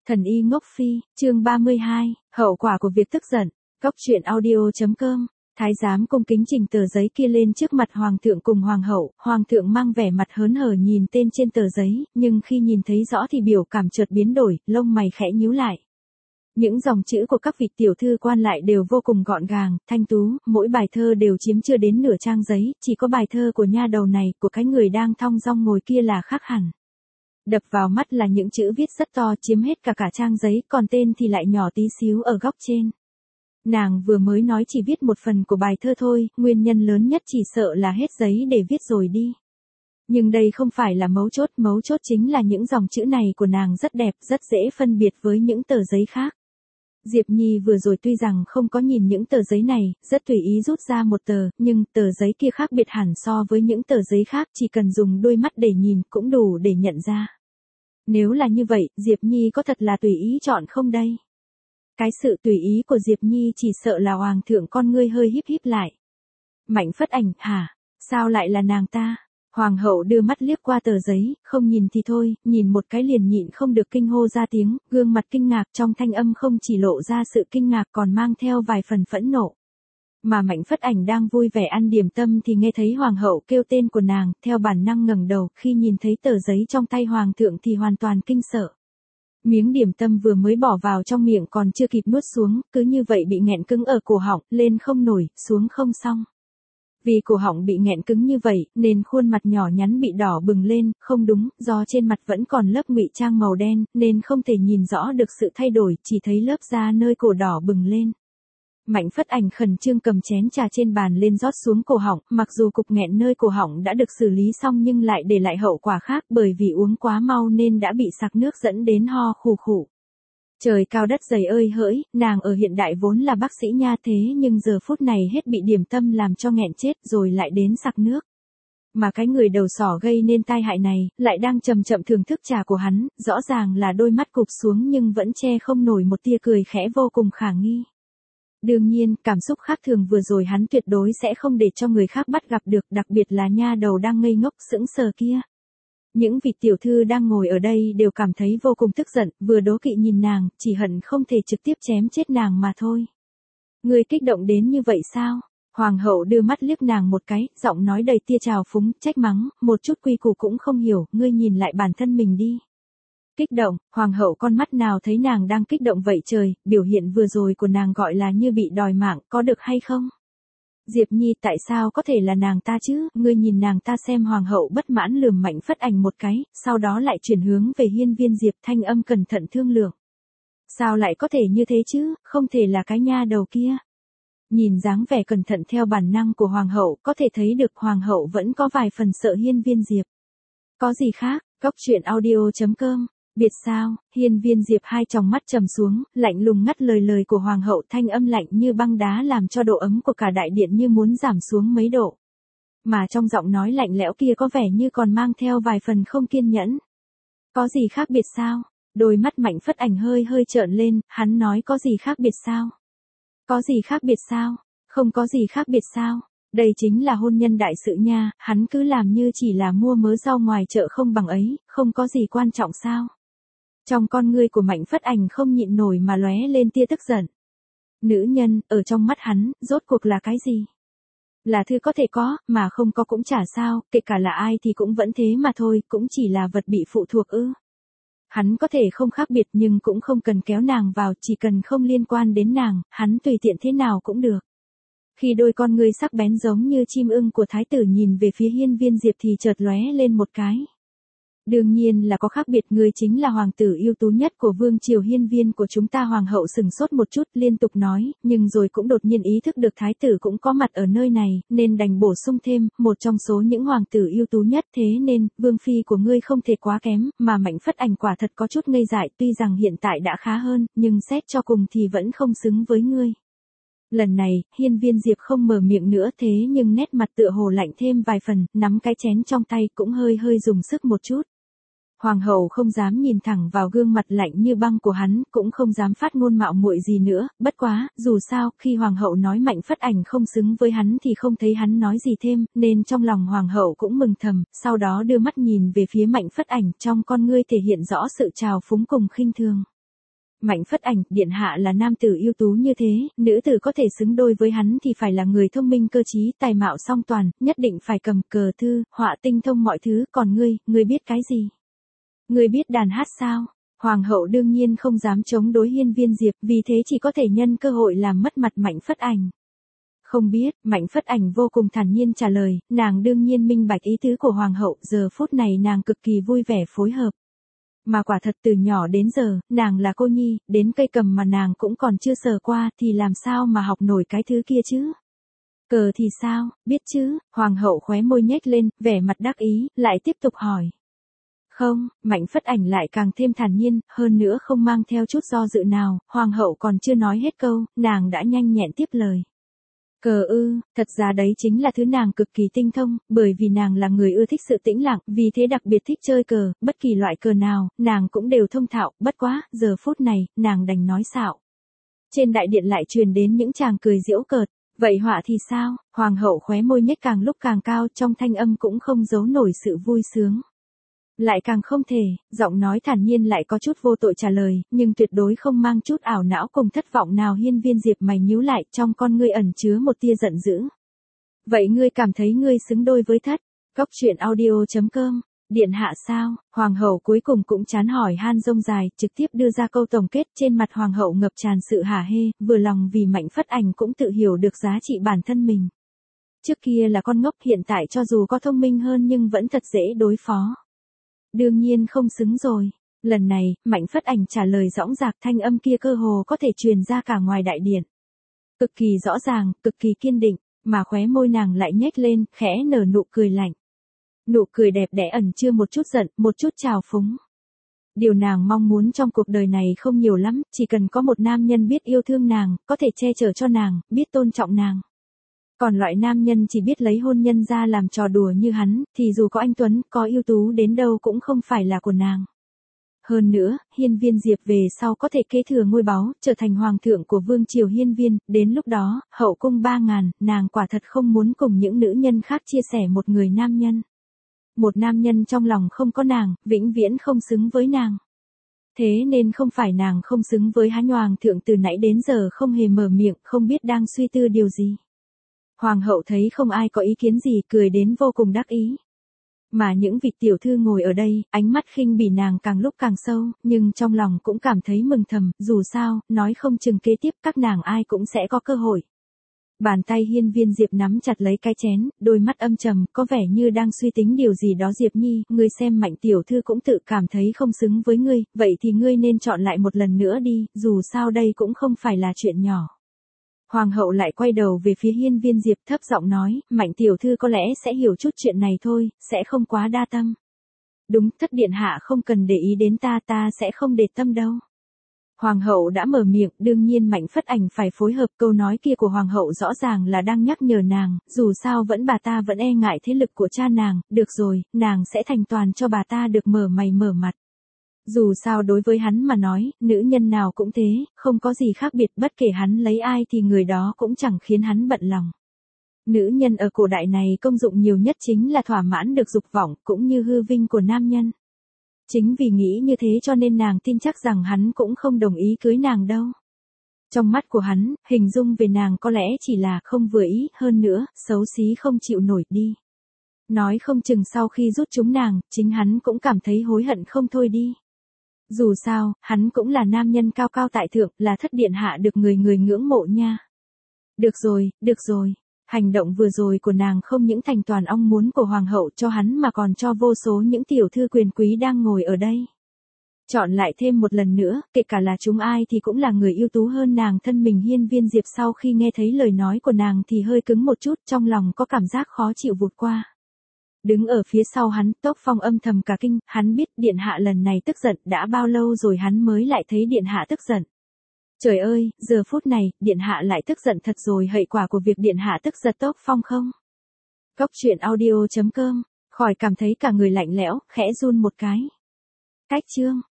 Thần y ngốc phi, chương 32, hậu quả của việc tức giận. Góc truyện audio.com. Thái giám cung kính trình tờ giấy kia lên trước mặt hoàng thượng cùng hoàng thượng mang vẻ mặt hớn hở nhìn tên trên tờ giấy, nhưng khi nhìn thấy rõ thì biểu cảm chợt biến đổi, lông mày khẽ nhíu lại. Những dòng chữ của các vị tiểu thư quan lại đều vô cùng gọn gàng, thanh tú, mỗi bài thơ đều chiếm chưa đến nửa trang giấy, chỉ có bài thơ của nha đầu này, của cái người đang thong dong ngồi kia là khác hẳn. Đập vào mắt là những chữ viết rất to chiếm hết cả trang giấy, còn tên thì lại nhỏ tí xíu ở góc trên. Nàng vừa mới nói chỉ viết một phần của bài thơ thôi, nguyên nhân lớn nhất chỉ sợ là hết giấy để viết rồi đi. Nhưng đây không phải là mấu chốt chính là những dòng chữ này của nàng rất đẹp, rất dễ phân biệt với những tờ giấy khác. Diệp Nhi vừa rồi tuy rằng không có nhìn những tờ giấy này, rất tùy ý rút ra một tờ, nhưng tờ giấy kia khác biệt hẳn so với những tờ giấy khác, chỉ cần dùng đôi mắt để nhìn cũng đủ để nhận ra. Nếu là như vậy, Diệp Nhi có thật là tùy ý chọn không đây? Cái sự tùy ý của Diệp Nhi chỉ sợ là hoàng thượng con ngươi hơi híp híp lại. Mạnh Phất Ảnh, hả? Sao lại là nàng ta? Hoàng hậu đưa mắt liếc qua tờ giấy, không nhìn thì thôi, nhìn một cái liền nhịn không được kinh hô ra tiếng, gương mặt kinh ngạc trong thanh âm không chỉ lộ ra sự kinh ngạc còn mang theo vài phần phẫn nộ. Mà Mạnh Phất Ảnh đang vui vẻ ăn điểm tâm thì nghe thấy hoàng hậu kêu tên của nàng, theo bản năng ngẩng đầu, khi nhìn thấy tờ giấy trong tay hoàng thượng thì hoàn toàn kinh sợ. Miếng điểm tâm vừa mới bỏ vào trong miệng còn chưa kịp nuốt xuống, cứ như vậy bị nghẹn cứng ở cổ họng, lên không nổi, xuống không xong. Vì cổ họng bị nghẹn cứng như vậy, nên khuôn mặt nhỏ nhắn bị đỏ bừng lên, không đúng, do trên mặt vẫn còn lớp ngụy trang màu đen, nên không thể nhìn rõ được sự thay đổi, chỉ thấy lớp da nơi cổ đỏ bừng lên. Mạnh Phất Ảnh khẩn trương cầm chén trà trên bàn lên rót xuống cổ họng, mặc dù cục nghẹn nơi cổ họng đã được xử lý xong nhưng lại để lại hậu quả khác, bởi vì uống quá mau nên đã bị sặc nước dẫn đến ho khù khụ. Trời cao đất dày ơi hỡi, nàng ở hiện đại vốn là bác sĩ nha, thế nhưng giờ phút này hết bị điểm tâm làm cho nghẹn chết rồi lại đến sặc nước. Mà cái người đầu sỏ gây nên tai hại này, lại đang chậm chậm thưởng thức trà của hắn, rõ ràng là đôi mắt cụp xuống nhưng vẫn che không nổi một tia cười khẽ vô cùng khả nghi. Đương nhiên, cảm xúc khác thường vừa rồi hắn tuyệt đối sẽ không để cho người khác bắt gặp được, đặc biệt là nha đầu đang ngây ngốc sững sờ kia. Những vị tiểu thư đang ngồi ở đây đều cảm thấy vô cùng tức giận, vừa đố kỵ nhìn nàng, chỉ hận không thể trực tiếp chém chết nàng mà thôi. Ngươi kích động đến như vậy sao? Hoàng hậu đưa mắt liếc nàng một cái, giọng nói đầy tia trào phúng, trách mắng, một chút quy củ cũng không hiểu, ngươi nhìn lại bản thân mình đi. Kích động, hoàng hậu con mắt nào thấy nàng đang kích động vậy trời, biểu hiện vừa rồi của nàng gọi là như bị đòi mạng, có được hay không? Diệp Nhi, tại sao có thể là nàng ta chứ, ngươi nhìn nàng ta xem. Hoàng hậu bất mãn lườm Mạnh Phất Ảnh một cái, sau đó lại chuyển hướng về Hiên Viên Diệp, thanh âm cẩn thận thương lượng. Sao lại có thể như thế chứ, không thể là cái nha đầu kia. Nhìn dáng vẻ cẩn thận theo bản năng của hoàng hậu, có thể thấy được hoàng hậu vẫn có vài phần sợ Hiên Viên Diệp. Có gì khác, góc truyện audio.com. Biệt sao? Hiên Viên Diệp hai tròng mắt trầm xuống, lạnh lùng ngắt lời của hoàng hậu, thanh âm lạnh như băng đá làm cho độ ấm của cả đại điện như muốn giảm xuống mấy độ. Mà trong giọng nói lạnh lẽo kia có vẻ như còn mang theo vài phần không kiên nhẫn. Có gì khác biệt sao? Đôi mắt Mạnh Phất Ảnh hơi trợn lên, hắn nói có gì khác biệt sao? Có gì khác biệt sao? Không có gì khác biệt sao? Đây chính là hôn nhân đại sự nha, hắn cứ làm như chỉ là mua mớ rau ngoài chợ không bằng ấy, không có gì quan trọng sao? Trong con ngươi của Mạnh Phất Ảnh không nhịn nổi mà lóe lên tia tức giận. Nữ nhân, ở trong mắt hắn, rốt cuộc là cái gì? Là thứ có thể có, mà không có cũng chả sao, kể cả là ai thì cũng vẫn thế mà thôi, cũng chỉ là vật bị phụ thuộc ư. Hắn có thể không khác biệt nhưng cũng không cần kéo nàng vào, chỉ cần không liên quan đến nàng, hắn tùy tiện thế nào cũng được. Khi đôi con ngươi sắc bén giống như chim ưng của thái tử nhìn về phía Hiên Viên Diệp thì chợt lóe lên một cái. Đương nhiên là có khác biệt, ngươi chính là hoàng tử ưu tú nhất của vương triều hiên viên của chúng ta. Hoàng hậu sừng sốt một chút liên tục nói, nhưng rồi cũng đột nhiên ý thức được thái tử cũng có mặt ở nơi này, nên đành bổ sung thêm, một trong số những hoàng tử ưu tú nhất, thế nên, vương phi của ngươi không thể quá kém, mà Mạnh Phất Ảnh quả thật có chút ngây dại, tuy rằng hiện tại đã khá hơn, nhưng xét cho cùng thì vẫn không xứng với ngươi. Lần này, Hiên Viên Diệp không mở miệng nữa, thế nhưng nét mặt tựa hồ lạnh thêm vài phần, nắm cái chén trong tay cũng hơi dùng sức một chút. Hoàng hậu không dám nhìn thẳng vào gương mặt lạnh như băng của hắn, cũng không dám phát ngôn mạo muội gì nữa, bất quá, dù sao, khi hoàng hậu nói Mạnh Phất Ảnh không xứng với hắn thì không thấy hắn nói gì thêm, nên trong lòng hoàng hậu cũng mừng thầm, sau đó đưa mắt nhìn về phía Mạnh Phất Ảnh, trong con ngươi thể hiện rõ sự trào phúng cùng khinh thường. Mạnh Phất Ảnh, điện hạ là nam tử ưu tú như thế, nữ tử có thể xứng đôi với hắn thì phải là người thông minh cơ trí, tài mạo song toàn, nhất định phải cầm cờ thư, họa tinh thông mọi thứ, còn ngươi biết cái gì? Ngươi biết đàn hát sao? Hoàng hậu đương nhiên không dám chống đối Hiên Viên Diệp, vì thế chỉ có thể nhân cơ hội làm mất mặt Mạnh Phất Ảnh. Không biết, Mạnh Phất Ảnh vô cùng thản nhiên trả lời, nàng đương nhiên minh bạch ý tứ của Hoàng hậu, giờ phút này nàng cực kỳ vui vẻ phối hợp. Mà quả thật từ nhỏ đến giờ, nàng là cô nhi, đến cây cầm mà nàng cũng còn chưa sờ qua thì làm sao mà học nổi cái thứ kia chứ? Cờ thì sao, biết chứ? Hoàng hậu khóe môi nhếch lên, vẻ mặt đắc ý, lại tiếp tục hỏi. Không, Mạnh Phất Ảnh lại càng thêm thản nhiên, hơn nữa không mang theo chút do dự nào, Hoàng hậu còn chưa nói hết câu, nàng đã nhanh nhẹn tiếp lời. Cờ ư, thật ra đấy chính là thứ nàng cực kỳ tinh thông, bởi vì nàng là người ưa thích sự tĩnh lặng, vì thế đặc biệt thích chơi cờ, bất kỳ loại cờ nào, nàng cũng đều thông thạo, bất quá, giờ phút này, nàng đành nói xạo. Trên đại điện lại truyền đến những chàng cười giễu cợt, vậy họa thì sao? Hoàng hậu khóe môi nhếch càng lúc càng cao, trong thanh âm cũng không giấu nổi sự vui sướng. Lại càng không thể, giọng nói thản nhiên lại có chút vô tội trả lời, nhưng tuyệt đối không mang chút ảo não cùng thất vọng nào. Hiên Viên Diệp mày nhíu lại, trong con ngươi ẩn chứa một tia giận dữ. Vậy ngươi cảm thấy ngươi xứng đôi với thất? Cốc truyện audio.com, điện hạ sao? Hoàng hậu cuối cùng cũng chán hỏi han rông dài, trực tiếp đưa ra câu tổng kết. Trên mặt hoàng hậu ngập tràn sự hả hê, vừa lòng vì Mạnh Phất Ảnh cũng tự hiểu được giá trị bản thân mình. Trước kia là con ngốc, hiện tại cho dù có thông minh hơn nhưng vẫn thật dễ đối phó. Đương nhiên không xứng rồi. Lần này, Mạnh Phất Ảnh trả lời dõng dạc, thanh âm kia cơ hồ có thể truyền ra cả ngoài đại điện. Cực kỳ rõ ràng, cực kỳ kiên định, mà khóe môi nàng lại nhếch lên, khẽ nở nụ cười lạnh. Nụ cười đẹp đẽ ẩn chứa một chút giận, một chút trào phúng. Điều nàng mong muốn trong cuộc đời này không nhiều lắm, chỉ cần có một nam nhân biết yêu thương nàng, có thể che chở cho nàng, biết tôn trọng nàng. Còn loại nam nhân chỉ biết lấy hôn nhân ra làm trò đùa như hắn, thì dù có anh tuấn, có ưu tú đến đâu cũng không phải là của nàng. Hơn nữa, Hiên Viên Diệp về sau có thể kế thừa ngôi báu, trở thành hoàng thượng của vương triều Hiên Viên, đến lúc đó, hậu cung 3.000, nàng quả thật không muốn cùng những nữ nhân khác chia sẻ một người nam nhân. Một nam nhân trong lòng không có nàng, vĩnh viễn không xứng với nàng. Thế nên không phải nàng không xứng với hắn. Hoàng thượng từ nãy đến giờ không hề mở miệng, không biết đang suy tư điều gì. Hoàng hậu thấy không ai có ý kiến gì, cười đến vô cùng đắc ý. Mà những vị tiểu thư ngồi ở đây, ánh mắt khinh bỉ nàng càng lúc càng sâu, nhưng trong lòng cũng cảm thấy mừng thầm, dù sao, nói không chừng kế tiếp các nàng ai cũng sẽ có cơ hội. Bàn tay Hiên Viên Diệp nắm chặt lấy cái chén, đôi mắt âm trầm, có vẻ như đang suy tính điều gì đó. Diệp Nhi, ngươi xem Mạnh tiểu thư cũng tự cảm thấy không xứng với ngươi, vậy thì ngươi nên chọn lại một lần nữa đi, dù sao đây cũng không phải là chuyện nhỏ. Hoàng hậu lại quay đầu về phía Hiên Viên Diệp thấp giọng nói, Mạnh tiểu thư có lẽ sẽ hiểu chút chuyện này thôi, sẽ không quá đa tâm. Đúng, thất điện hạ không cần để ý đến ta sẽ không để tâm đâu. Hoàng hậu đã mở miệng, đương nhiên Mạnh Phất Ảnh phải phối hợp. Câu nói kia của hoàng hậu rõ ràng là đang nhắc nhở nàng, dù sao bà ta vẫn e ngại thế lực của cha nàng, được rồi, nàng sẽ thành toàn cho bà ta được mở mày mở mặt. Dù sao đối với hắn mà nói, nữ nhân nào cũng thế, không có gì khác biệt, bất kể hắn lấy ai thì người đó cũng chẳng khiến hắn bận lòng. Nữ nhân ở cổ đại này công dụng nhiều nhất chính là thỏa mãn được dục vọng, cũng như hư vinh của nam nhân. Chính vì nghĩ như thế cho nên nàng tin chắc rằng hắn cũng không đồng ý cưới nàng đâu. Trong mắt của hắn, hình dung về nàng có lẽ chỉ là không vừa ý, hơn nữa, xấu xí không chịu nổi đi. Nói không chừng sau khi rút chúng nàng, chính hắn cũng cảm thấy hối hận không thôi đi. Dù sao, hắn cũng là nam nhân cao cao tại thượng, là thất điện hạ được người ngưỡng mộ nha. Được rồi, hành động vừa rồi của nàng không những thành toàn ong muốn của hoàng hậu cho hắn mà còn cho vô số những tiểu thư quyền quý đang ngồi ở đây. Chọn lại thêm một lần nữa, kể cả là chúng ai thì cũng là người ưu tú hơn nàng thân mình. Hiên Viên Diệp sau khi nghe thấy lời nói của nàng thì hơi cứng một chút, trong lòng có cảm giác khó chịu vụt qua. Đứng ở phía sau hắn, Tốc Phong âm thầm cả kinh, hắn biết điện hạ lần này tức giận, đã bao lâu rồi hắn mới lại thấy điện hạ tức giận. Trời ơi, giờ phút này, điện hạ lại tức giận thật rồi. Hệ quả của việc điện hạ tức giận Tốc Phong không? Cốc truyện audio.com, khỏi cảm thấy cả người lạnh lẽo, khẽ run một cái. Cách chương